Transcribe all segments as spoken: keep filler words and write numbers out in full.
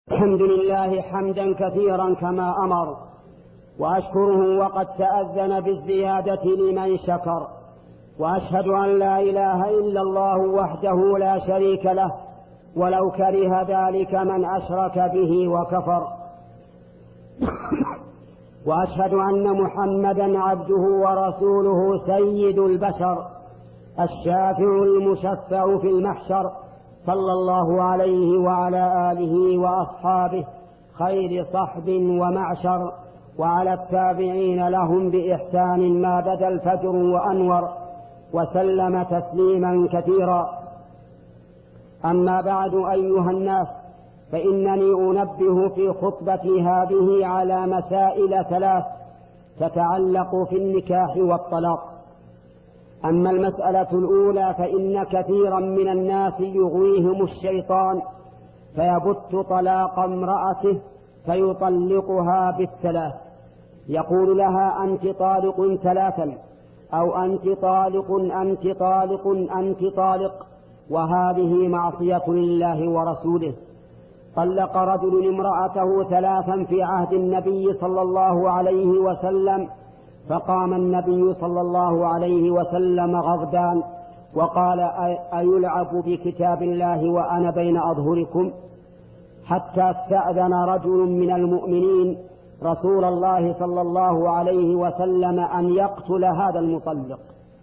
الحمد لله حمدا كثيرا كما أمر، وأشكره وقد تأذن بالزيادة لمن شكر، وأشهد أن لا إله إلا الله وحده لا شريك له، ولو كره ذلك من أشرك به وكفر. وأشهد أن محمدا عبده ورسوله سيد البشر، الشافع المشفع في المحشر، صلى الله عليه وعلى آله وأصحابه خير صحب ومعشر، وعلى التابعين لهم بإحسان ما بدا الفجر وأنور، وسلم تسليما كثيرا. أما بعد أيها الناس، فإنني أنبه في خطبتي هذه على مسائل ثلاث تتعلق في النكاح والطلاق. أما المسألة الأولى فإن كثيرا من الناس يغويهم الشيطان فيبت طلاق امرأته فيطلقها بالثلاث، يقول لها أنت طالق ثلاثا، أو أنت طالق أنت طالق أنت طالق، وهذه معصية لله ورسوله. طلق رجل امرأته ثلاثا في عهد النبي صلى الله عليه وسلم، فقام النبي صلى الله عليه وسلم غضبان وقال: أيلعب بكتاب الله وأنا بين أظهركم؟ حتى استأذن رجل من المؤمنين رسول الله صلى الله عليه وسلم أن يقتل هذا المطلق.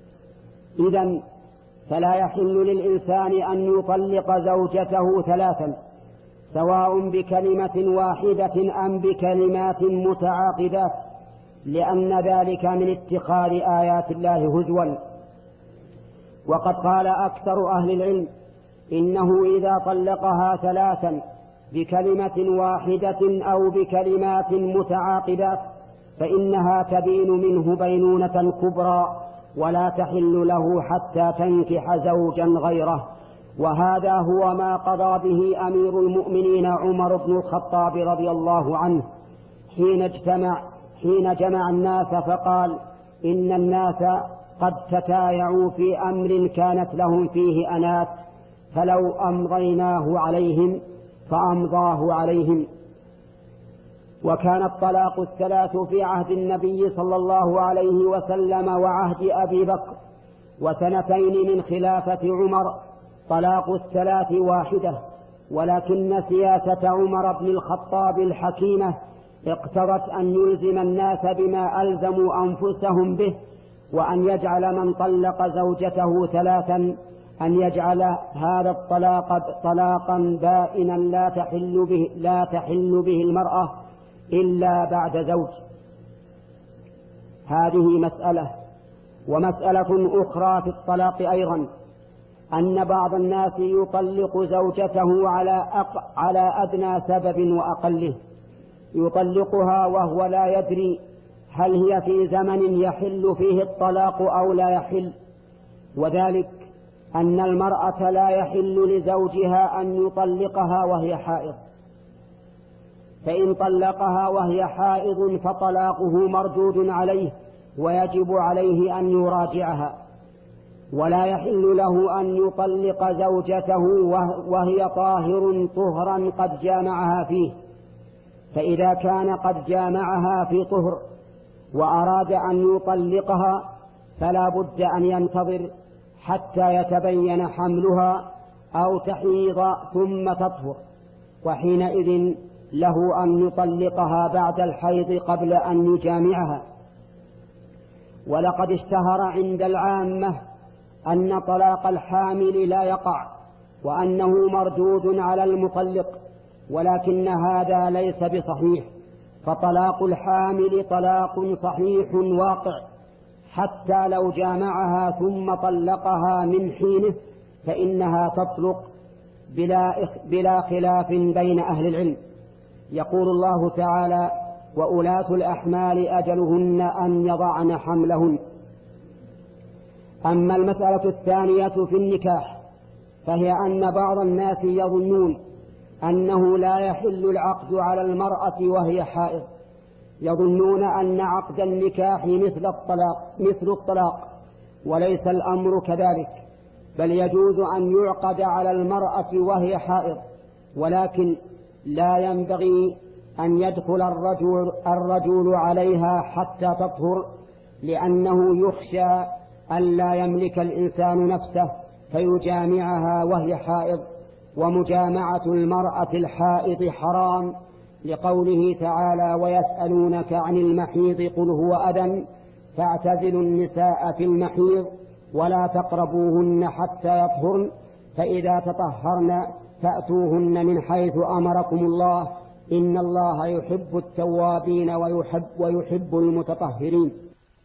إذن فلا يحل للإنسان أن يطلق زوجته ثلاثا، سواء بكلمة واحدة أم بكلمات متعاقدات، لأن ذلك من اتخاذ آيات الله هزوا. وقد قال أكثر أهل العلم إنه إذا طلقها ثلاثا بكلمة واحدة أو بكلمات متعاقدات فإنها تبين منه بينونة كبرى، ولا تحل له حتى تنكح زوجا غيره. وهذا هو ما قضى به أمير المؤمنين عمر بن الخطاب رضي الله عنه حين اجتمع حين جمع الناس فقال: إن الناس قد تتايعوا في أمر كانت لهم فيه أنات، فلو أمضيناه عليهم فأمضاه عليهم. وكان الطلاق الثلاث في عهد النبي صلى الله عليه وسلم وعهد أبي بكر وسنتين من خلافة عمر طلاق الثلاث واحدة، ولكن سياسة عمر بن الخطاب الحكيمة اقتضت أن يلزم الناس بما ألزموا أنفسهم به، وأن يجعل من طلق زوجته ثلاثا أن يجعل هذا الطلاق طلاقا بائنا لا تحل به, لا تحل به المرأة إلا بعد زوج. هذه مسألة. ومسألة أخرى في الطلاق أيضا أن بعض الناس يطلق زوجته على, أق... على أدنى سبب وأقله، يطلقها وهو لا يدري هل هي في زمن يحل فيه الطلاق أو لا يحل، وذلك أن المرأة لا يحل لزوجها أن يطلقها وهي حائض، فإن طلقها وهي حائض فطلاقه مردود عليه ويجب عليه أن يراجعها، ولا يحل له أن يطلق زوجته وهي طاهر طهرا قد جامعها فيه. فإذا كان قد جامعها في طهر وأراد أن يطلقها فلا بد أن ينتظر حتى يتبين حملها أو تحيض ثم تطهر، وحينئذ له أن يطلقها بعد الحيض قبل أن يجامعها. ولقد اشتهر عند العامة أن طلاق الحامل لا يقع وأنه مردود على المطلق، ولكن هذا ليس بصحيح، فطلاق الحامل طلاق صحيح واقع، حتى لو جامعها ثم طلقها من حينه فإنها تطلق بلا, بلا خلاف بين أهل العلم. يقول الله تعالى: وأولاة الأحمال أجلهن أن يضعن حملهن. أما المسألة الثانية في النكاح فهي أن بعض الناس يظنون أنه لا يحل العقد على المرأة وهي حائض، يظنون أن عقد النكاح مثل الطلاق مثل الطلاق وليس الأمر كذلك، بل يجوز أن يعقد على المرأة وهي حائض، ولكن لا ينبغي أن يدخل الرجل, الرجل عليها حتى تطهر، لأنه يخشى أن لا يملك الإنسان نفسه فيجامعها وهي حائض، ومجامعة المرأة الحائض حرام، لقوله تعالى: ويسألونك عن المحيض قل هو أذى فاعتزلوا النساء في المحيض ولا تقربوهن حتى يطهرن فإذا تطهرن فأتوهن من حيث أمركم الله إن الله يحب التوابين ويحب, ويحب المتطهرين.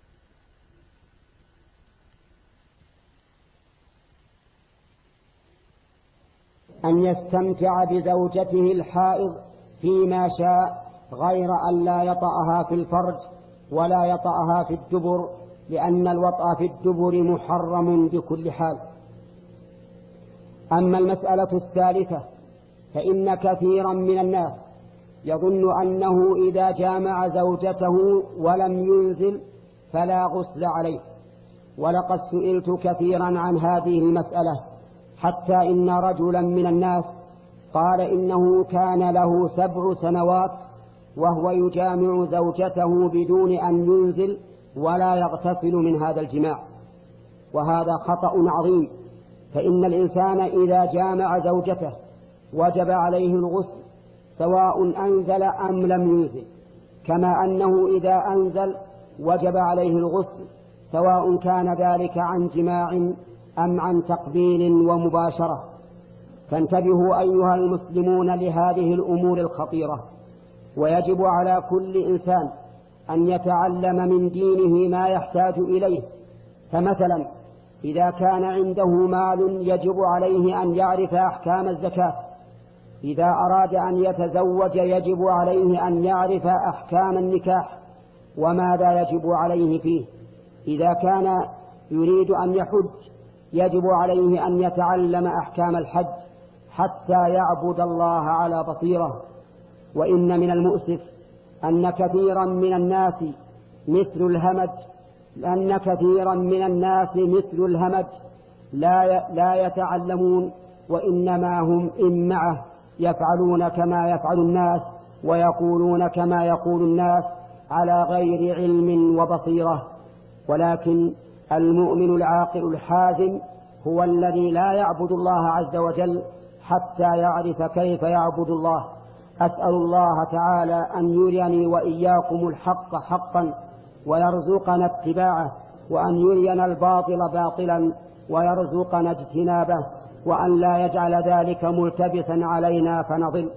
أن يستمتع بزوجته الحائض فيما شاء غير أن لا يطأها في الفرج ولا يطأها في الدبر، لأن الوطأ في الدبر محرم بكل حال. أما المسألة الثالثة فإن كثيرا من الناس يظن أنه إذا جامع زوجته ولم ينزل فلا غسل عليه، ولقد سئلت كثيرا عن هذه المسألة، حتى إن رجلا من الناس قال إنه كان له سبع سنوات وهو يجامع زوجته بدون أن ينزل ولا يغتسل من هذا الجماع، وهذا خطأ عظيم. فإن الإنسان إذا جامع زوجته وجب عليه الغسل سواء أنزل أم لم ينزل، كما أنه إذا أنزل وجب عليه الغسل سواء كان ذلك عن جماع أم عن تقبيل ومباشرة. فانتبهوا أيها المسلمون لهذه الأمور الخطيرة، ويجب على كل إنسان أن يتعلم من دينه ما يحتاج إليه. فمثلا إذا كان عنده مال يجب عليه أن يعرف أحكام الزكاة، إذا أراد أن يتزوج يجب عليه أن يعرف أحكام النكاح وماذا يجب عليه فيه، إذا كان يريد أن يحج يجب عليه أن يتعلم أحكام الحج حتى يعبد الله على بصيرة. وإن من المؤسف أن كثيرا من الناس مثل الهمج أن كثيرا من الناس مثل الهمج لا لا يتعلمون، وإنما هم إمعة يفعلون كما يفعل الناس ويقولون كما يقول الناس على غير علم وبصيرة. ولكن المؤمن العاقل الحازم هو الذي لا يعبد الله عز وجل حتى يعرف كيف يعبد الله. أسأل الله تعالى أن يريني وإياكم الحق حقا ويرزقنا اتباعه، وأن يرينا الباطل باطلا ويرزقنا اجتنابه، وأن لا يجعل ذلك ملتبسا علينا فنضل.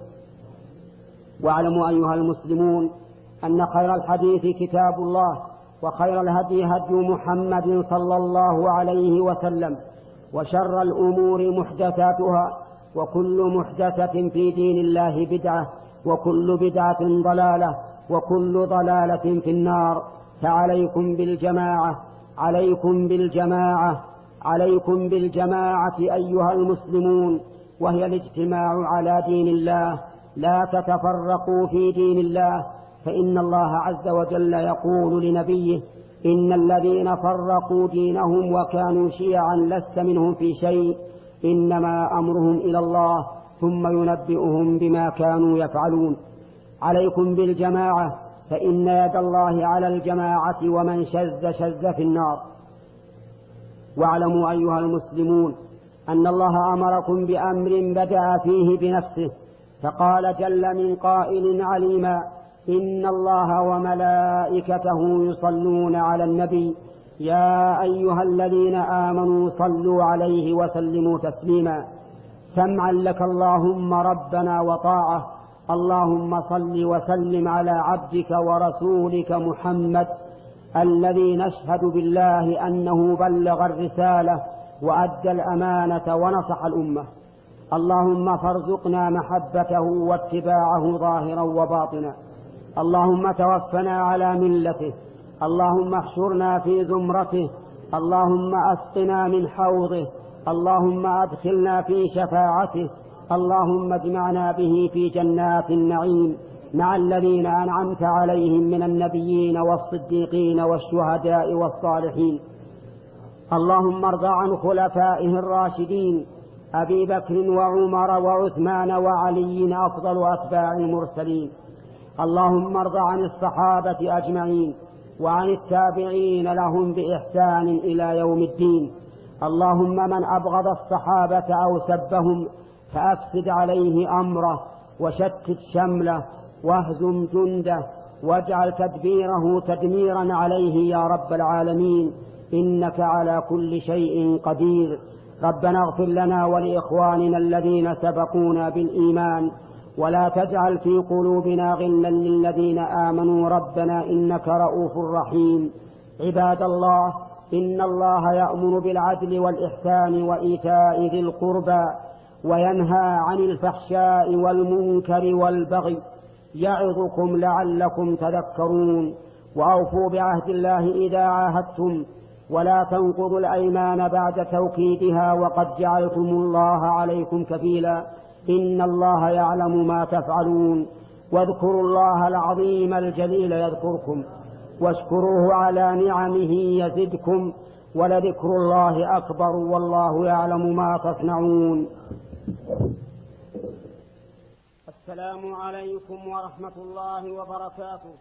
واعلموا أيها المسلمون أن خير الحديث كتاب الله، وخير الهدي هدي محمد صلى الله عليه وسلم، وشر الأمور محدثاتها، وكل محدثة في دين الله بدعة، وكل بدعة ضلالة، وكل ضلالة في النار. فعليكم بالجماعة عليكم بالجماعة عليكم بالجماعة أيها المسلمون، وهي الاجتماع على دين الله. لا تتفرقوا في دين الله، فإن الله عز وجل يقول لنبيه: إن الذين فرقوا دينهم وكانوا شيعا لست منهم في شيء، إنما أمرهم إلى الله ثم ينبئهم بما كانوا يفعلون. عليكم بالجماعة، فإن يد الله على الجماعة، ومن شذ شذ في النار. واعلموا أيها المسلمون أن الله أمركم بأمر بدأ فيه بنفسه، فقال جل من قائل عليما: إن الله وملائكته يصلون على النبي يا أيها الذين آمنوا صلوا عليه وسلموا تسليما. سمعا لك اللهم ربنا وطاعة. اللهم صل وسلم على عبدك ورسولك محمد الذي نشهد بالله أنه بلغ الرسالة وأدى الأمانة ونصح الأمة. اللهم فارزقنا محبته واتباعه ظاهرا وباطنا. اللهم توفنا على ملته. اللهم احشرنا في زمرته. اللهم أسقنا من حوضه. اللهم أدخلنا في شفاعته. اللهم اجمعنا به في جنات النعيم مع الذين أنعمت عليهم من النبيين والصديقين والشهداء والصالحين. اللهم ارض عن خلفائه الراشدين أبي بكر وعمر وعثمان وعلي أفضل أتباع المرسلين. اللهم ارض عن الصحابة أجمعين وعن التابعين لهم بإحسان إلى يوم الدين. اللهم من أبغض الصحابة أو سبهم فأفسد عليه أمره وشتت شمله واهزم جنده واجعل تدبيره تدميرا عليه يا رب العالمين، إنك على كل شيء قدير. ربنا اغفر لنا ولإخواننا الذين سبقونا بالإيمان ولا تجعل في قلوبنا غلا للذين آمنوا ربنا إنك رؤوف رحيم. عباد الله، إن الله يأمر بالعدل والإحسان وإيتاء ذي القربى وينهى عن الفحشاء والمنكر والبغي يعظكم لعلكم تذكرون. وأوفوا بعهد الله إذا عاهدتم ولا تنقضوا الأيمان بعد توكيدها وقد جعلتم الله عليكم كفيلا، إن الله يعلم ما تفعلون. واذكروا الله العظيم الجليل يذكركم واشكروه على نعمه يزدكم ولذكر الله أكبر والله يعلم ما تصنعون. السلام عليكم ورحمة الله وبركاته.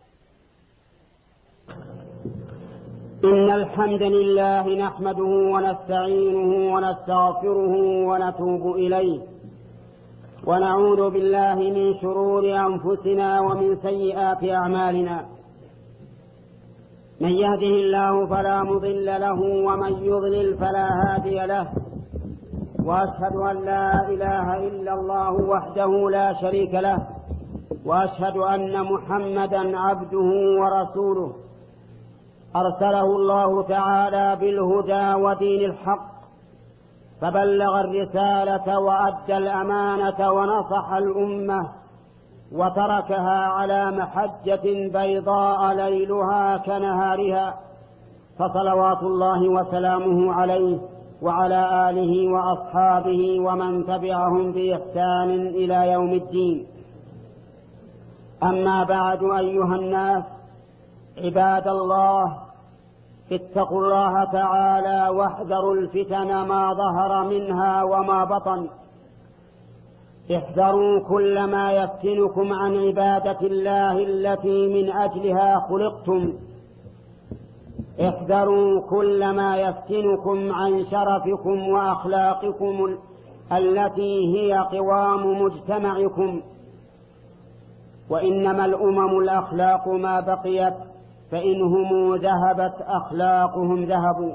إن الحمد لله نحمده ونستعينه ونستغفره ونتوب إليه ونعوذ بالله من شرور أنفسنا ومن سيئات أعمالنا. من يهده الله فلا مضل له ومن يضلل فلا هادي له، وأشهد أن لا إله إلا الله وحده لا شريك له، وأشهد أن محمدا عبده ورسوله أرسله الله تعالى بالهدى ودين الحق فبلغ الرسالة وأدى الأمانة ونصح الأمة وتركها على محجة بيضاء ليلها كنهارها، فصلوات الله وسلامه عليه وعلى آله وأصحابه ومن تبعهم بإحسان إلى يوم الدين. أما بعد، أيها الناس عباد الله، اتقوا الله تعالى واحذروا الفتن ما ظهر منها وما بطن. احذروا كل ما يفتنكم عن عبادة الله التي من أجلها خلقتم. احذروا كل ما يفتنكم عن شرفكم وأخلاقكم التي هي قوام مجتمعكم. وإنما الأمم الأخلاق ما بقيت، فإنهم ذهبت أخلاقهم ذهبوا.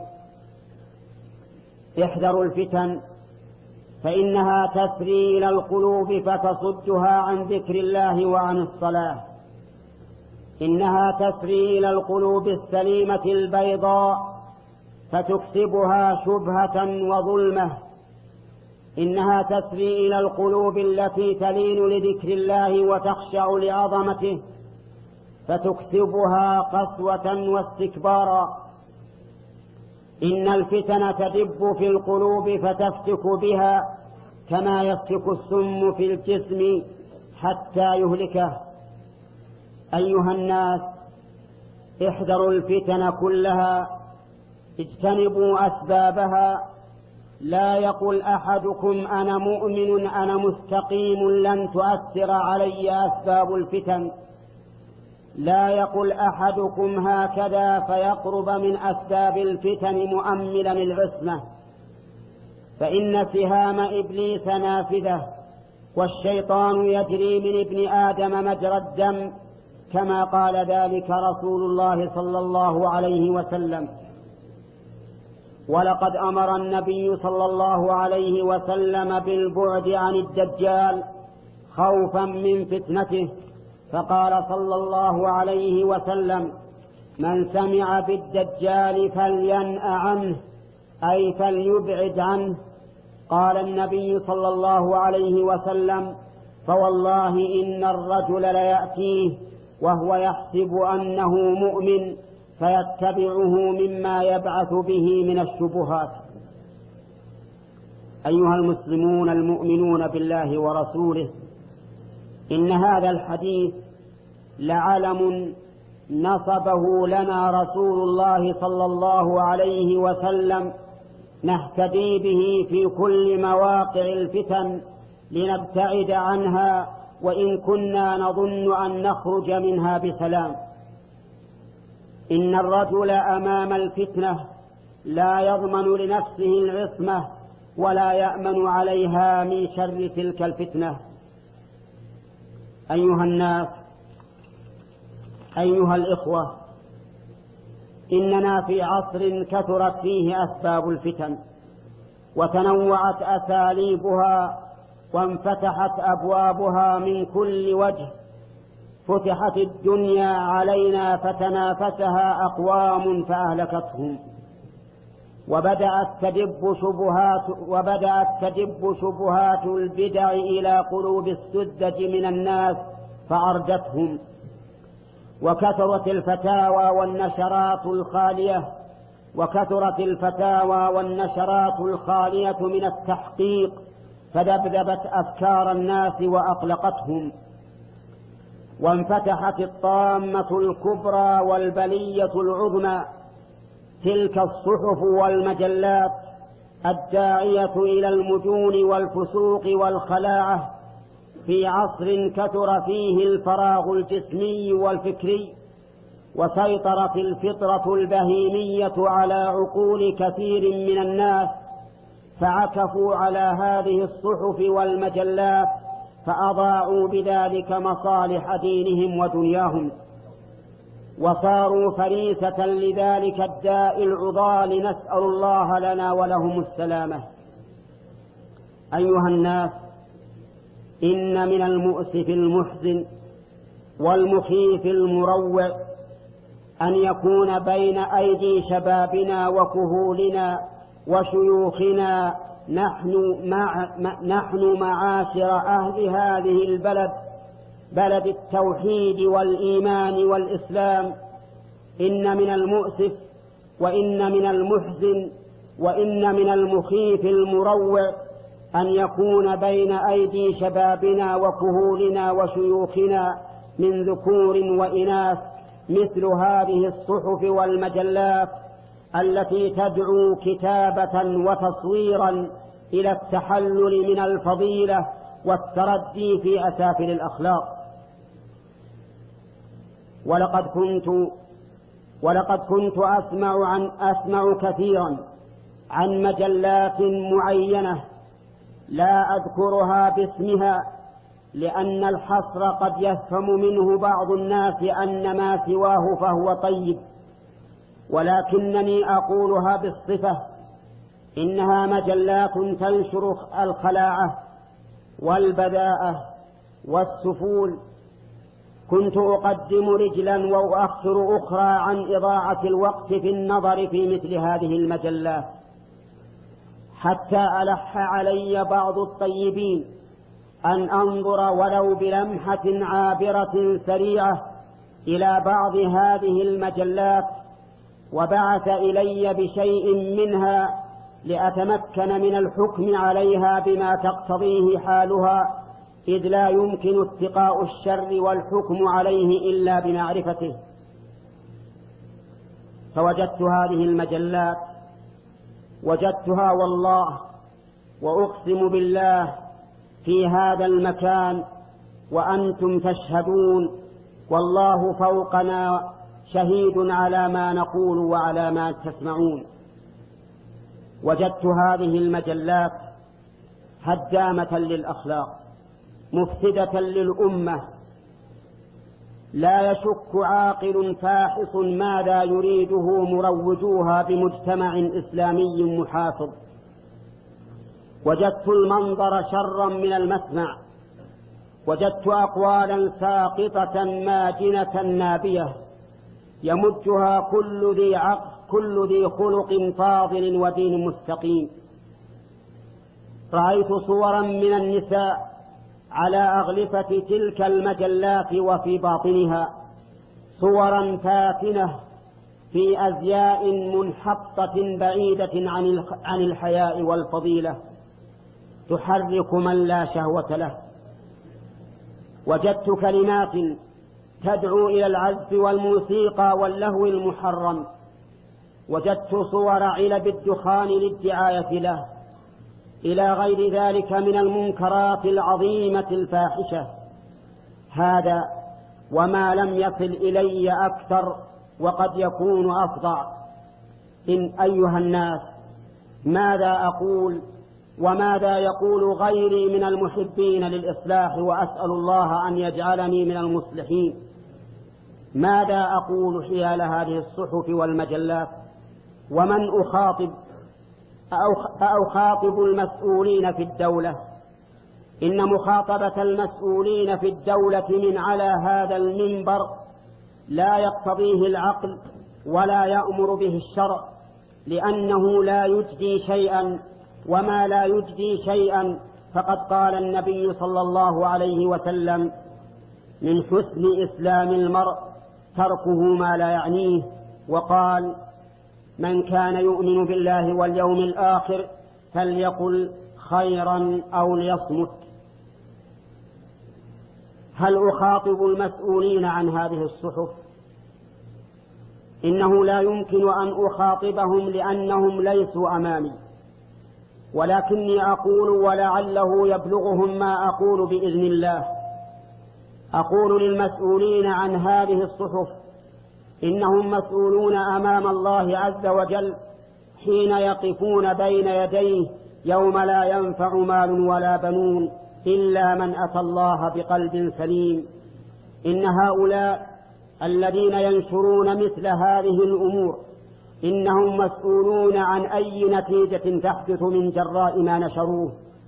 احذروا الفتن فإنها تسري إلى القلوب فتصدها عن ذكر الله وعن الصلاة. إنها تسري إلى القلوب السليمة البيضاء فتكسبها شبهة وظلمة. إنها تسري إلى القلوب التي تلين لذكر الله وتخشع لعظمته فتكسبها قسوة واستكبارا. إن الفتن تدب في القلوب فتفتك بها كما يفتك السم في الجسم حتى يهلكه. أيها الناس، احذروا الفتن كلها، اجتنبوا أسبابها. لا يقل أحدكم أنا مؤمن أنا مستقيم لن تؤثر علي أسباب الفتن. لا يقل أحدكم هكذا فيقرب من أسباب الفتن مؤملا العصمة، فإن سهام إبليس نافذة والشيطان يجري من ابن آدم مجرى الدم، كما قال ذلك رسول الله صلى الله عليه وسلم. ولقد أمر النبي صلى الله عليه وسلم بالبعد عن الدجال خوفا من فتنته، فقال صلى الله عليه وسلم: من سمع بالدجال فلينأ عنه، أي فليبعد عنه. قال النبي صلى الله عليه وسلم: فوالله إن الرجل ليأتيه وهو يحسب أنه مؤمن فيتبعه مما يبعث به من الشبهات. أيها المسلمون المؤمنون بالله ورسوله، إن هذا الحديث لعلم نصبه لنا رسول الله صلى الله عليه وسلم نهتدي به في كل مواقع الفتن لنبتعد عنها وإن كنا نظن أن نخرج منها بسلام. إن الرجل أمام الفتنة لا يضمن لنفسه العصمة ولا يأمن عليها من شر تلك الفتنة. أيها الناس، أيها الإخوة، إننا في عصر كثرت فيه أسباب الفتن وتنوعت أساليبها وانفتحت أبوابها من كل وجه. فتحت الدنيا علينا فتنافسها أقوام فأهلكتهم، وبدأت تدب شبهات وبدأت تدب شبهات البدع إلى قلوب السذج من الناس فأردتهم، وكثرت الفتاوى والنشرات الخالية وكثرت الفتاوى والنشرات الخالية من التحقيق فذبذبت أفكار الناس وأقلقتهم، وانفتحت الطامة الكبرى والبلية العظمى تلك الصحف والمجلات الداعية إلى المجون والفسوق والخلاعة في عصر كثر فيه الفراغ الجسمي والفكري وسيطرت الفطرة البهيمية على عقول كثير من الناس، فعكفوا على هذه الصحف والمجلات فأضاعوا بذلك مصالح دينهم ودنياهم، وصاروا فريسة لذلك الداء العضال، نسأل الله لنا ولهم السلامة. أيها الناس، إن من المؤسف المحزن والمخيف المروع أن يكون بين أيدي شبابنا وكهولنا وشيوخنا نحن, مع نحن معاشر أهل هذه البلد، بلد التوحيد والإيمان والإسلام، إن من المؤسف وإن من المحزن وإن من المخيف المروع أن يكون بين أيدي شبابنا وكهولنا وشيوخنا من ذكور وإناث مثل هذه الصحف والمجلات التي تدعو كتابة وتصويرا إلى التحلل من الفضيلة والتردي في أسافل الأخلاق. ولقد كنت ولقد كنت أسمع عن أسمع كثيرا عن مجلات معينة لا أذكرها باسمها لأن الحصر قد يفهم منه بعض الناس أن ما سواه فهو طيب، ولكنني أقولها بالصفة، إنها مجلات تنشر الخلاعة والبذاءة والسفول. كنت أقدم رجلا وأؤخر أخرى عن إضاعة الوقت في النظر في مثل هذه المجلات، حتى ألح علي بعض الطيبين أن أنظر ولو بلمحة عابرة سريعة إلى بعض هذه المجلات، وبعث إلي بشيء منها لأتمكن من الحكم عليها بما تقتضيه حالها، إذ لا يمكن اتقاء الشر والحكم عليه إلا بمعرفته. فوجدت هذه المجلات، وجدتها والله وأقسم بالله في هذا المكان وأنتم تشهدون، والله فوقنا شهيد على ما نقول وعلى ما تسمعون. وجدت هذه المجلات هدامة للأخلاق، مفسدة للأمة، لا يشك عاقل فاحص ماذا يريده مروجوها بمجتمع إسلامي محافظ. وجدت المنظر شرا من المسمع، وجدت أقوالا ساقطة ماجنة نابية يمجها كل ذي عقل كل ذي خلق فاضل ودين مستقيم. رأيت صورا من النساء على أغلفة تلك المجلات وفي باطنها صورا فاتنة في أزياء منحطة بعيدة عن الحياء والفضيلة تحرك من لا شهوة له. وجدت كلمات تدعو إلى العزف والموسيقى واللهو المحرم، وجدت صور علب الدخان للدعاية له، إلى غير ذلك من المنكرات العظيمة الفاحشة. هذا وما لم يصل إلي أكثر وقد يكون أفظع. إن أيها الناس، ماذا أقول وماذا يقول غيري من المحبين للإصلاح، وأسأل الله أن يجعلني من المصلحين؟ ماذا أقول حيال هذه الصحف والمجلات؟ ومن أخاطب؟ أخاطب المسؤولين في الدولة. إن مخاطبة المسؤولين في الدولة من على هذا المنبر لا يقتضيه العقل ولا يأمر به الشرع، لأنه لا يجدي شيئا، وما لا يجدي شيئا فقد قال النبي صلى الله عليه وسلم: من حسن إسلام المرء تركه ما لا يعنيه. وقال: من كان يؤمن بالله واليوم الآخر فليقل خيرا أو ليصمت. هل أخاطب المسؤولين عن هذه الصحف؟ إنه لا يمكن أن أخاطبهم لأنهم ليسوا أمامي، ولكني أقول ولعله يبلغهم ما أقول بإذن الله. أقول للمسؤولين عن هذه الصحف: إنهم مسؤولون أمام الله عز وجل حين يقفون بين يديه يوم لا ينفع مال ولا بنون إلا من أتى الله بقلب سليم. إن هؤلاء الذين ينشرون مثل هذه الأمور إنهم مسؤولون عن أي نتيجة تحدث من جراء ما نشروه.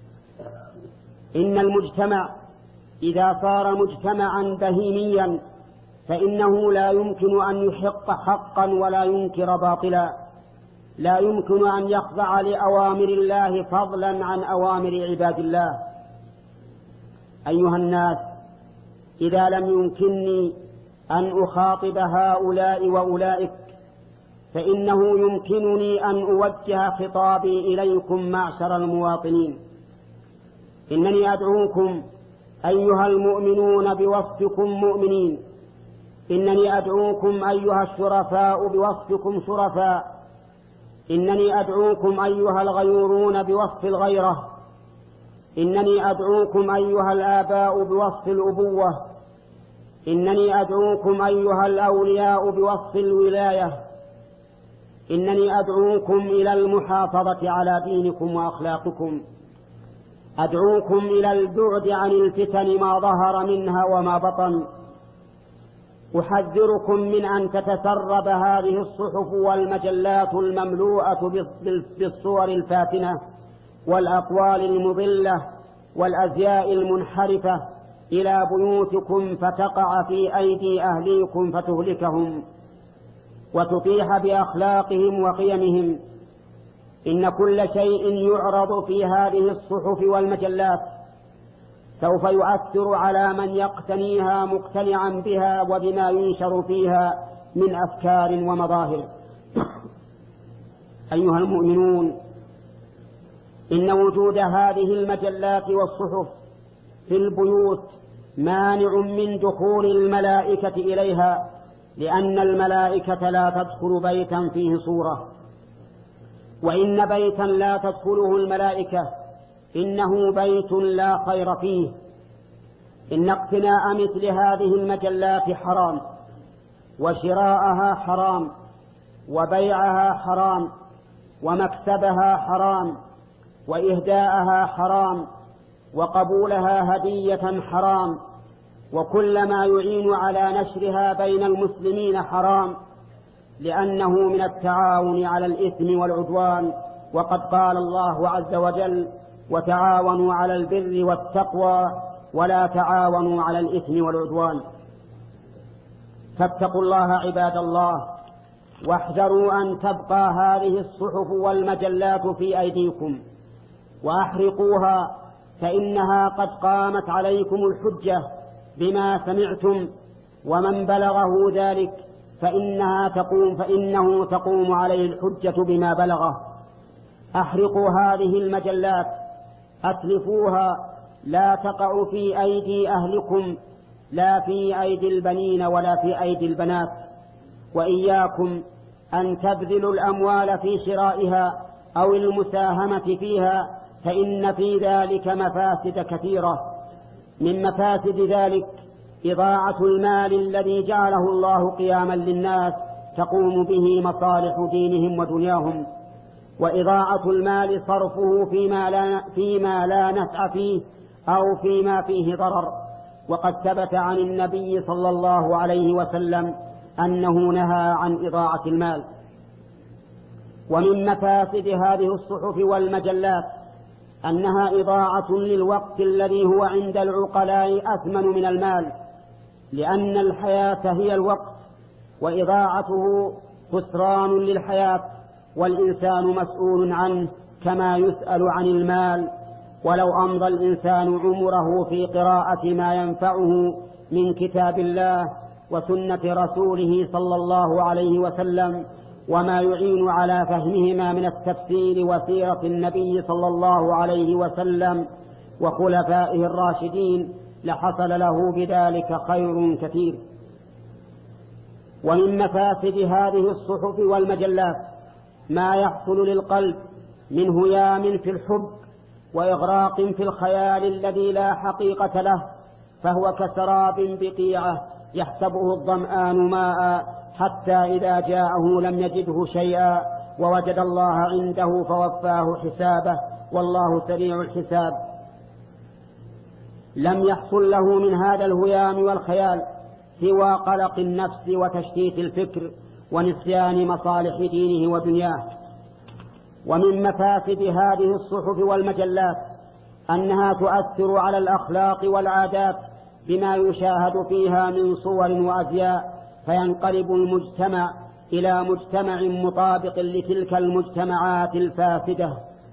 إن المجتمع إذا صار مجتمعا بهيميا فإنه لا يمكن أن يحق حقا ولا ينكر باطلا، لا يمكن أن يخضع لأوامر الله فضلا عن أوامر عباد الله. أيها الناس، إذا لم يمكنني أن أخاطب هؤلاء وأولئك فإنه يمكنني أن أوجه خطابي إليكم معشر المواطنين. إنني أدعوكم أيها المؤمنون بوصفكم مؤمنين، إنني أدعوكم أيها الشرفاء بوصفكم شرفاء، إنني أدعوكم أيها الغيورون بوصف الغيرة، إنني أدعوكم أيها الآباء بوصف الأبوة، إنني أدعوكم أيها الأولياء بوصف الولاية، إنني أدعوكم إلى المحافظة على دينكم وأخلاقكم، أدعوكم إلى البعد عن الفتن ما ظهر منها وما بطن. أحذركم من أن تتسرب هذه الصحف والمجلات المملوءة بالصور الفاتنة والأقوال المضلة والأزياء المنحرفة إلى بيوتكم فتقع في أيدي أهليكم فتهلكهم وتطيح بأخلاقهم وقيمهم. إن كل شيء يعرض في هذه الصحف والمجلات سوف يؤثر على من يقتنيها مقتنعا بها وبما ينشر فيها من أفكار ومظاهر. أيها المؤمنون، إن وجود هذه المجلات والصحف في البيوت مانع من دخول الملائكة إليها، لأن الملائكة لا تدخل بيتا فيه صورة، وإن بيتا لا تدخله الملائكة إنه بيت لا خير فيه. إن اقتناء مثل هذه المجلات حرام، وشراءها حرام، وبيعها حرام، ومكسبها حرام، وإهداءها حرام، وقبولها هدية حرام، وكل ما يعين على نشرها بين المسلمين حرام، لأنه من التعاون على الإثم والعدوان. وقد قال الله عز وجل: وتعاونوا على البر والتقوى ولا تعاونوا على الإثم والعدوان. فاتقوا الله عباد الله، واحذروا أن تبقى هذه الصحف والمجلات في أيديكم، وأحرقوها، فإنها قد قامت عليكم الحجة بما سمعتم، ومن بلغه ذلك فإنها تقوم فإنه تقوم عليه الحجة بما بلغه. أحرقوا هذه المجلات، أتلفوها، لا تقع في أيدي أهلكم، لا في أيدي البنين ولا في أيدي البنات. وإياكم أن تبذلوا الأموال في شرائها أو المساهمة فيها، فإن في ذلك مفاسد كثيرة. من مفاسد ذلك إضاعة المال الذي جعله الله قياما للناس تقوم به مصالح دينهم ودنياهم، وإضاعة المال صرفه فيما لا, فيما لا نفع فيه أو فيما فيه ضرر. وقد ثبت عن النبي صلى الله عليه وسلم أنه نهى عن إضاعة المال. ومن مفاسد هذه الصحف والمجلات أنها إضاعة للوقت الذي هو عند العقلاء أثمن من المال، لأن الحياة هي الوقت، وإضاعته خسران للحياة، والإنسان مسؤول عنه كما يسأل عن المال. ولو أمضى الإنسان عمره في قراءة ما ينفعه من كتاب الله وسنة رسوله صلى الله عليه وسلم وما يعين على فهمهما من التفسير وسيرة النبي صلى الله عليه وسلم وخلفائه الراشدين، لحصل له بذلك خير كثير. ومن مفاسد هذه الصحف والمجلات ما يحصل للقلب من هيام في الحب وإغراق في الخيال الذي لا حقيقة له، فهو كسراب بقيعة يحسبه الظمآن ماء حتى إذا جاءه لم يجده شيئا ووجد الله عنده فوفاه حسابه والله سريع الحساب. لم يحصل له من هذا الهيام والخيال سوى قلق النفس وتشتيت الفكر ونسيان مصالح دينه ودنياه. ومن مفاسد هذه الصحف والمجلات أنها تؤثر على الأخلاق والعادات بما يشاهد فيها من صور وأزياء، فينقلب المجتمع إلى مجتمع مطابق لتلك المجتمعات الفاسدة.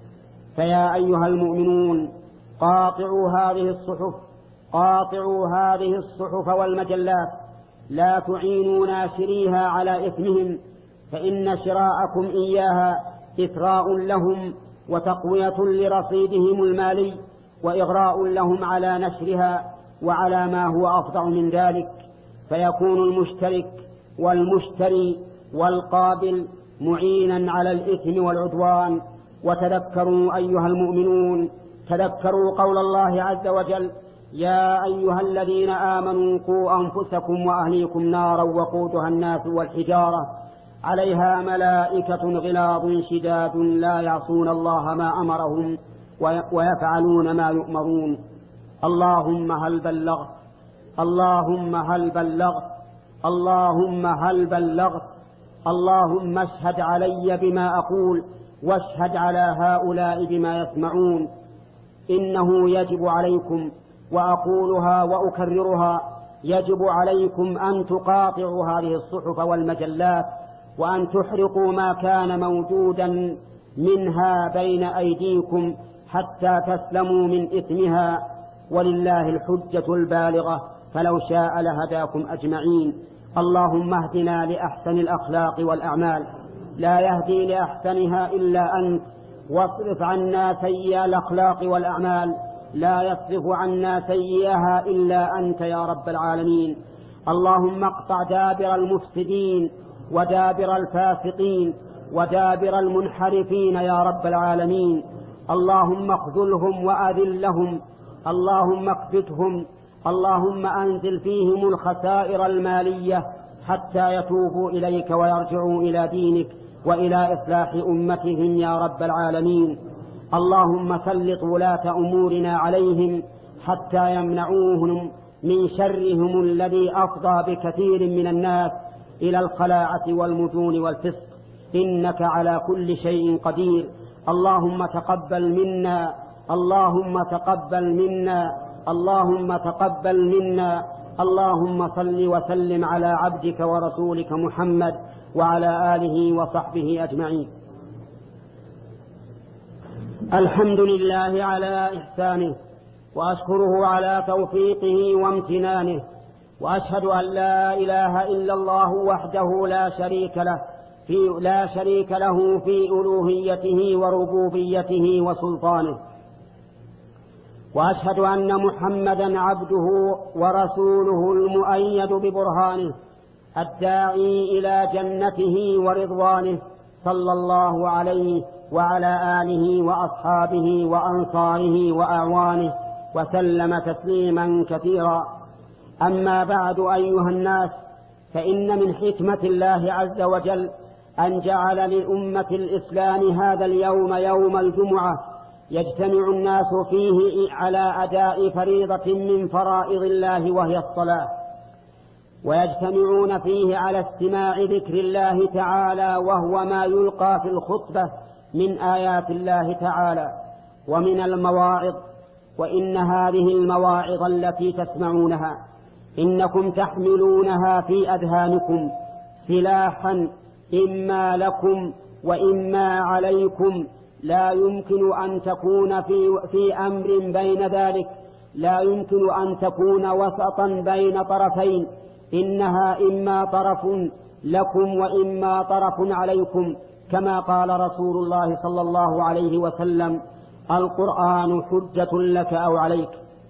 فيا أيها المؤمنون قاطعوا هذه الصحف قاطعوا هذه الصحف والمجلات، لا تعينوا ناشريها على إثمهم، فإن شراءكم إياها إثراء لهم وتقوية لرصيدهم المالي وإغراء لهم على نشرها وعلى ما هو أفضل من ذلك، فيكون المشترك والمشتري والقابل معينا على الإثم والعدوان. وتذكروا أيها المؤمنون تذكروا قول الله عز وجل: يا أيها الذين آمنوا قوا أنفسكم وأهليكم نارا وقودها الناس والحجارة عليها ملائكة غلاظ شداد لا يعصون الله ما أمرهم ويفعلون ما يؤمرون. اللهم هل بلغت اللهم هل بلغت اللهم هل بلغت اللهم اشهد علي بما أقول واشهد على هؤلاء بما يسمعون. إنه يجب عليكم، وأقولها وأكررها، يجب عليكم أن تقاطعوا هذه الصحف والمجلات وأن تحرقوا ما كان موجودا منها بين أيديكم حتى تسلموا من إثمها، ولله الحجة البالغة فلو شاء لهداكم أجمعين. اللهم اهدنا لأحسن الأخلاق والأعمال، لا يهدي لأحسنها إلا أنت، واصرف عنا سيئ الأخلاق والأعمال، لا يصرف عنا سيئها إلا أنت يا رب العالمين. اللهم اقطع دابر المفسدين ودابر الفاسقين ودابر المنحرفين يا رب العالمين. اللهم اخذلهم وأذلهم، اللهم اكبتهم، اللهم أنزل فيهم الخسائر المالية حتى يتوبوا إليك ويرجعوا إلى دينك وإلى إصلاح أمتهم يا رب العالمين. اللهم سلط ولاة أمورنا عليهم حتى يمنعوهم من شرهم الذي أفضى بكثير من الناس إلى الخلاعة والمجون والفسق، إنك على كل شيء قدير. اللهم تقبل منا اللهم تقبل منا اللهم تقبل منا اللهم صل وسلم على عبدك ورسولك محمد وعلى آله وصحبه أجمعين. الحمد لله على إحسانه، وأشكره على توفيقه وامتنانه، وأشهد أن لا إله إلا الله وحده لا شريك له في لا شريك له في ألوهيته وربوبيته وسلطانه، وأشهد أن محمدا عبده ورسوله المؤيد ببرهانه الداعي إلى جنته ورضوانه، صلى الله عليه وعلى آله وأصحابه وأنصاره وأعوانه وسلم تسليما كثيرا. أما بعد أيها الناس، فإن من حكمة الله عز وجل أن جعل للأمة الإسلام هذا اليوم يوم الجمعة يجتمع الناس فيه على أداء فريضة من فرائض الله وهي الصلاة، ويجتمعون فيه على استماع ذكر الله تعالى وهو ما يلقى في الخطبة من آيات الله تعالى ومن المواعظ. وإن هذه المواعظ التي تسمعونها إنكم تحملونها في أذهانكم سلاحا إما لكم وإما عليكم، لا يمكن أن تكون في, في أمر بين ذلك، لا يمكن أن تكون وسطا بين طرفين، إنها إما طرف لكم وإما طرف عليكم، كما قال رسول الله صلى الله عليه وسلم: القرآن حجة لك أو عليك.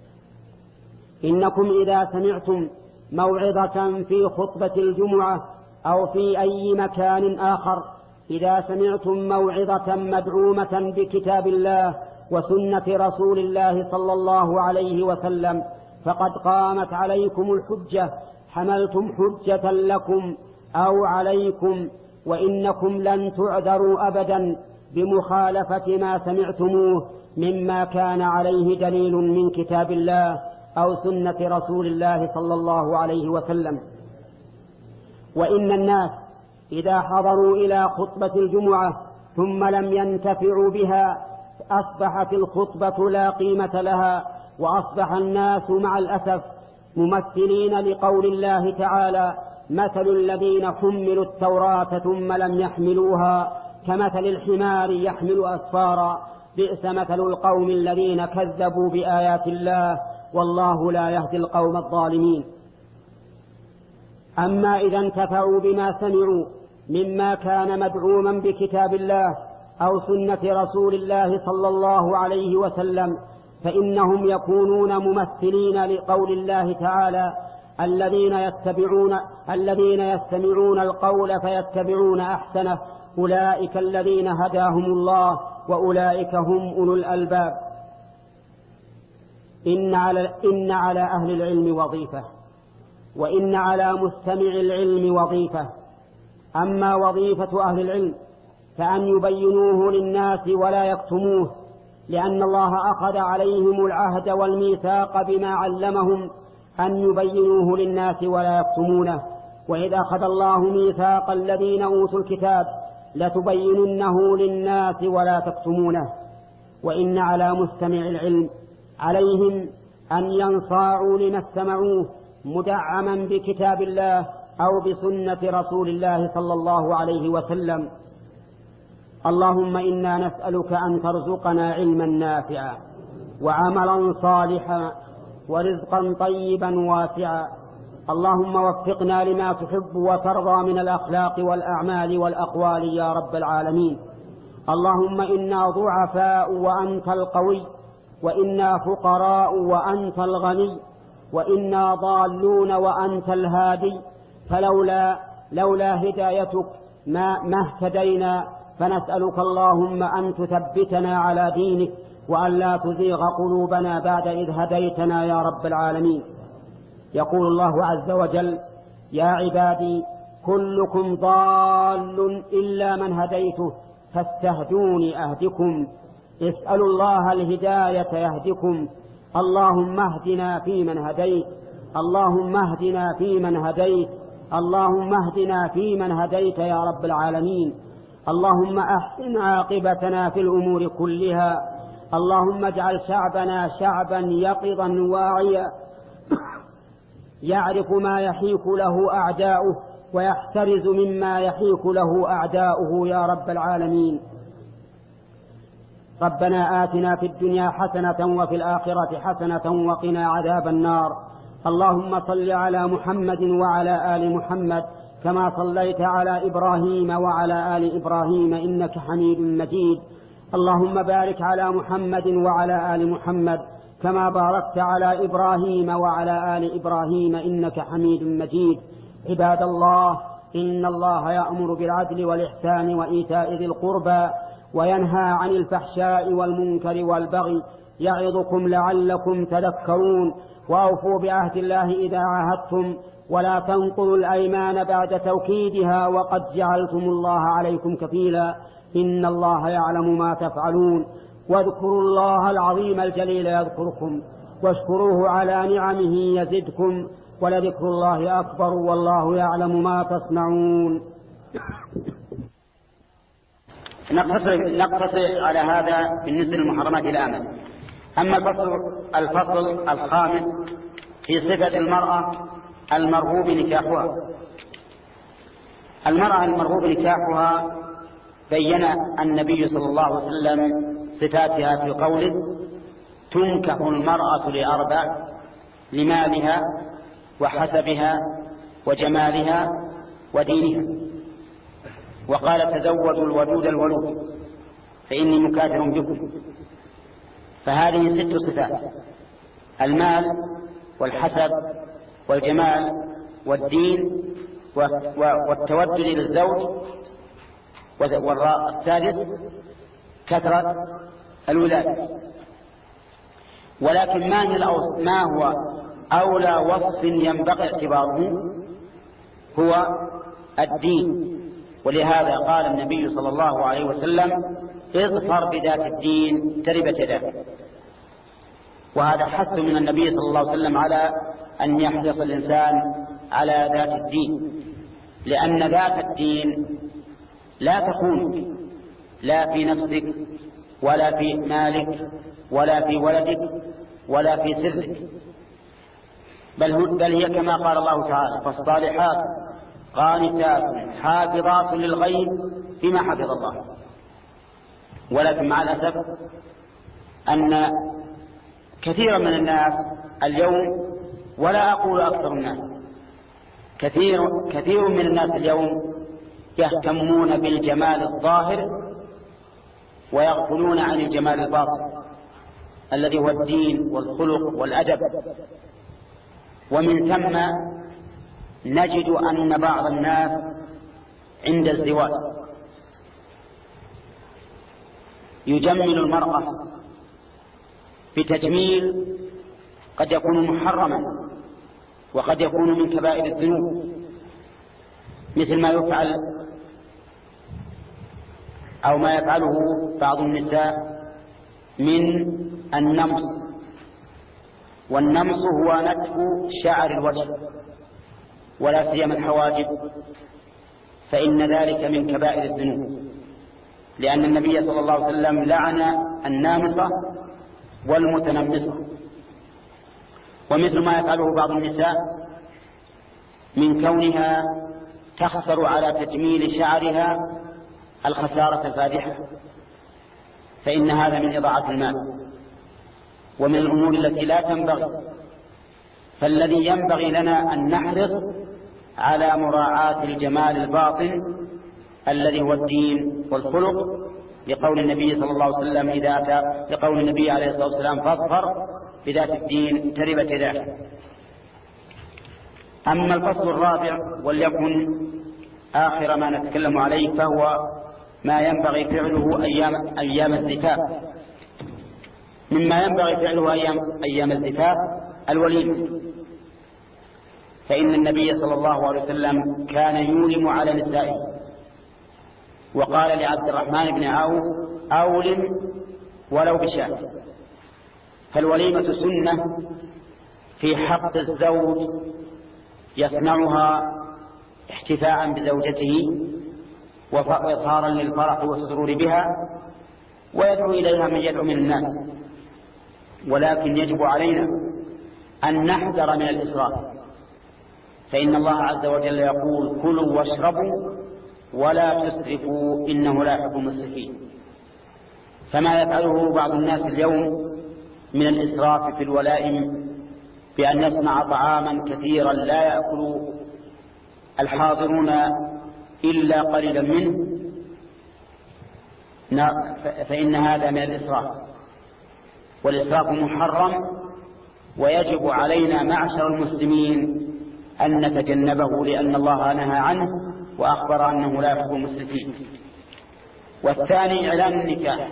إنكم إذا سمعتم موعظة في خطبة الجمعة أو في أي مكان آخر، إذا سمعتم موعظة مدعومة بكتاب الله وسنة رسول الله صلى الله عليه وسلم، فقد قامت عليكم الحجة، حملتم حجة لكم أو عليكم، وإنكم لن تعذروا أبدا بمخالفة ما سمعتموه مما كان عليه دليل من كتاب الله أو سنة رسول الله صلى الله عليه وسلم. وإن الناس إذا حضروا إلى خطبة الجمعة ثم لم ينتفعوا بها أصبحت الخطبة لا قيمة لها، وأصبح الناس مع الأسف ممثلين لقول الله تعالى: مثل الذين حملوا التوراة ثم لم يحملوها كمثل الحمار يحمل أسفارا، بئس مثل القوم الذين كذبوا بآيات الله والله لا يهدي القوم الظالمين. أما إذا انتفعوا بما سمعوا مما كان مدعوما بكتاب الله أو سنة رسول الله صلى الله عليه وسلم، فإنهم يكونون ممثلين لقول الله تعالى: الذين يتبعون الذين يستمعون القول فيتبعون أحسنه، أولئك الذين هداهم الله وأولئك هم أولو الألباب. إن على, إن على أهل العلم وظيفة، وإن على مستمع العلم وظيفة. أما وظيفة أهل العلم فأن يبينوه للناس ولا يكتموه، لأن الله أخذ عليهم العهد والميثاق بما علمهم أن يبينوه للناس ولا يكتمونه. وإذ أخذ الله ميثاق الذين أوتوا الكتاب لتبيننه للناس ولا تكتمونه. وإن على مستمع العلم عليهم أن ينصاعوا لما استمعوه مدعما بكتاب الله أو بسنة رسول الله صلى الله عليه وسلم. اللهم إنا نسألك أن ترزقنا علما نافعا وعملا صالحا ورزقا طيبا واسعا. اللهم وفقنا لما تحب وترضى من الأخلاق والأعمال والأقوال يا رب العالمين. اللهم إنا ضعفاء وأنت القوي، وإنا فقراء وأنت الغني، وإنا ضالون وأنت الهادي، فلولا لولا هدايتك ما ما اهتدينا، فنسألك اللهم أن تثبتنا على دينك وأن لا تزيغ قلوبنا بعد إذ هديتنا يا رب العالمين. يقول الله عز وجل: يا عبادي كلكم ضال إلا من هديته فاستهدوني أهدكم. اسألوا الله الهداية يهدكم. اللهم اهدنا فيمن هديت، اللهم اهدنا فيمن هديت، اللهم اهدنا فيمن هديت يا رب العالمين. اللهم أحسن عاقبتنا في الأمور كلها. اللهم اجعل شعبنا شعبا يقظا واعيا يعرف ما يحيك له أعداؤه ويحترز مما يحيك له أعداؤه يا رب العالمين. ربنا آتنا في الدنيا حسنة وفي الآخرة حسنة وقنا عذاب النار. اللهم صل على محمد وعلى آل محمد كما صليت على إبراهيم وعلى آل إبراهيم إنك حميد مجيد. اللهم بارك على محمد وعلى آل محمد كما باركت على إبراهيم وعلى آل إبراهيم إنك حميد مجيد. عباد الله، إن الله يأمر بالعدل والإحسان وإيتاء ذي القربى وينهى عن الفحشاء والمنكر والبغي يعظكم لعلكم تذكرون. وأوفوا بعهد الله إذا عاهدتم ولا تنقضوا الأيمان بعد توكيدها وقد جعلتم الله عليكم كفيلا، إن الله يعلم ما تفعلون. واذكروا الله العظيم الجليل يذكركم واشكروه على نعمه يزدكم ولذكر الله أكبر والله يعلم ما تصنعون. نقتصر, نقتصر على هذا بالنسبة للمحرمات الآن. أما الفصل, الفصل الخامس في صفة المرأة المرغوب نكاحها. المرأة المرغوب نكاحها بين النبي صلى الله عليه وسلم صفاتها في قوله: تنكح المرأة لأربع: لمالها وحسبها وجمالها ودينها. وقال: تزوجوا الودود الولود فإني مكاثر بكم. فهذه ست صفات: المال والحسب والجمال والدين والتودد للزوج. والثالث كثرة الولادة. ولكن ما هي ما هو أولى وصف ينبغي اعتباره؟ هو الدين. ولهذا قال النبي صلى الله عليه وسلم: اظفر بذات الدين تربت يداك. وهذا حث من النبي صلى الله عليه وسلم على أن يحرص الإنسان على ذات الدين، لأن ذات الدين لا تخونك لا في نفسك ولا في مالك ولا في ولدك ولا في سرك، بل, بل هي كما قال الله تعالى: فالصالحات قانتات حافظات للغيب بما حفظ الله. ولكن مع الأسف أن كثيرا من الناس اليوم، ولا أقول أكثر الناس، كثير, كثير من الناس اليوم يهتمون بالجمال الظاهر ويغفلون عن الجمال الباطن الذي هو الدين والخلق والأدب. ومن ثم نجد أن بعض الناس عند الزواج يجمل المرأة بتجميل قد يكون محرما وقد يكون من كبائر الذنوب، مثل ما يفعل أو ما يفعله بعض النساء من النمص. والنمص هو نتف شعر الوجه ولا سيما الحواجب، فإن ذلك من كبائر الذنوب، لأن النبي صلى الله عليه وسلم لعن النامصة والمتنمصة. ومثل ما يفعله بعض النساء من كونها تخسر على تجميل شعرها الخسارة الفادحة، فإن هذا من إضاعة المال ومن الأمور التي لا تنبغي. فالذي ينبغي لنا أن نحرص على مراعاة الجمال الباطن الذي هو الدين والخلق، لقول النبي صلى الله عليه وسلم إذا أتى لقول النبي عليه الصلاة والسلام: فاظفر بذات الدين تربت يداك. أما الفصل الرابع وليكن آخر ما نتكلم عليه، فهو ما ينبغي فعله أيام, أيام الزفاف. مما ينبغي فعله أيام, أيام الزفاف الوليمة، فإن النبي صلى الله عليه وسلم كان يولم على نسائه، وقال لعبد الرحمن بن عوف: أولم ولو بشاة. فالوليمة سنة في حق الزوج يصنعها احتفاء بزوجته وإظهارا للفرح والسرور بها، ويدعو إليها من يدعو من الناس. ولكن يجب علينا أن نحذر من الإسراف، فإن الله عز وجل يقول: كلوا واشربوا ولا تسرفوا إنه لا يحب المسرفين. فما يفعله بعض الناس اليوم من الإسراف في الولائم بأن يصنع طعاما كثيرا لا يأكل الحاضرون إلا قليلا منه، فإن هذا من الإسراف، والإسراف محرم. ويجب علينا معشر المسلمين أن نتجنبه لأن الله نهى عنه وأخبر أنه لا يحب المسرفين. والثاني إعلان النكاح،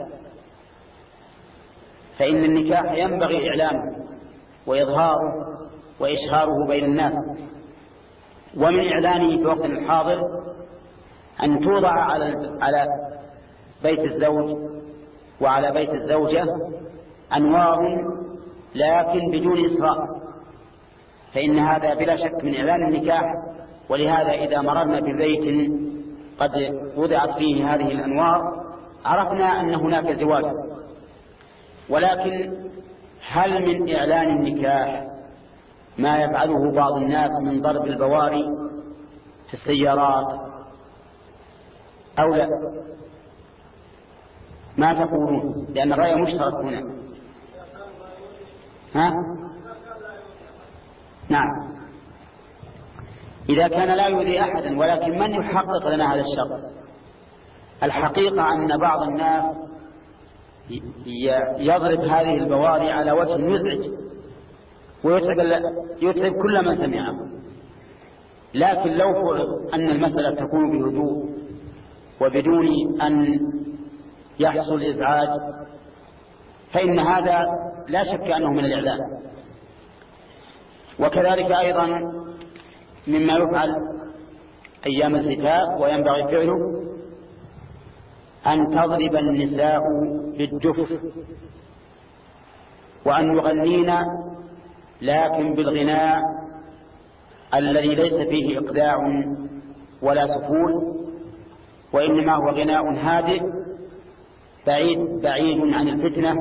فإن النكاح ينبغي إعلانه وإظهاره وإشهاره بين الناس. ومن إعلانه في وقت الحاضر أن توضع على على بيت الزوج وعلى بيت الزوجة أنوار لكن بدون إسراء، فإن هذا بلا شك من إعلان النكاح. ولهذا إذا مررنا ببيت قد وضعت فيه هذه الأنوار عرفنا أن هناك زواج. ولكن هل من إعلان النكاح ما يفعله بعض الناس من ضرب البواري في السيارات أو لا؟ ما تقولون؟ لأن الرأي مشترك هنا. ها؟ نعم، إذا كان لا يؤذي أحدا. ولكن من يحقق لنا هذا الشرط؟ الحقيقة أن بعض الناس يضرب هذه البواري على وجه يزعج ويتعب كل من سمعه. لكن لو فرض أن المسألة تكون بهدوء وبدون أن يحصل إزعاج فإن هذا لا شك أنه من الإعلان. وكذلك أيضا مما يفعل أيام الزفاف وينبغي فعله أن تضرب النساء بالدف وأن يغنين، لكن بالغناء الذي ليس فيه إقداع ولا سفول، وإنما هو غناء هادئ بعيد بعيد عن الفتنة،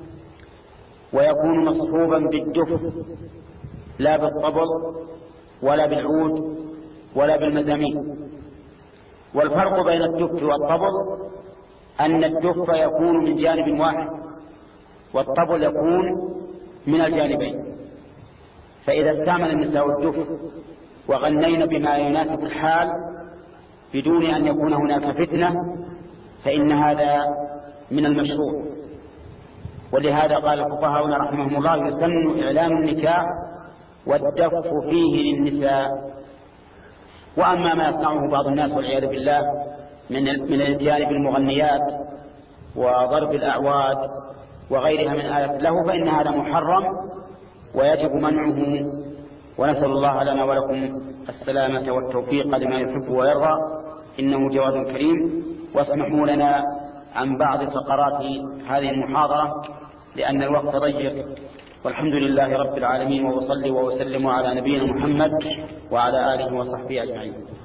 ويكون مصحوبا بالدف لا بالطبل ولا بالعود ولا بالمزامير. والفرق بين الدف والطبل أن الدف يكون من جانب واحد والطبل يكون من الجانبين. فإذا استعمل النساء الدف وغنين بما يناسب الحال بدون أن يكون هناك فتنة فإن هذا من المشروع. ولهذا قال الفقهاء رحمهم الله يسن إعلان النكاح والدف فيه للنساء. وأما ما يصنعه بعض الناس والعياذ بالله من من الاتيان بالمغنيات وضرب الأعواد وغيرها من آلات له فإن هذا محرم ويجب منعه. ونسأل الله لنا ولكم السلامة والتوفيق لما يحب ويرضى إنه جواد كريم. واسمحوا لنا عن بعض فقرات هذه المحاضرة لأن الوقت ضيق. والحمد لله رب العالمين، وأصلي وأسلم على نبينا محمد وعلى آله وصحبه أجمعين.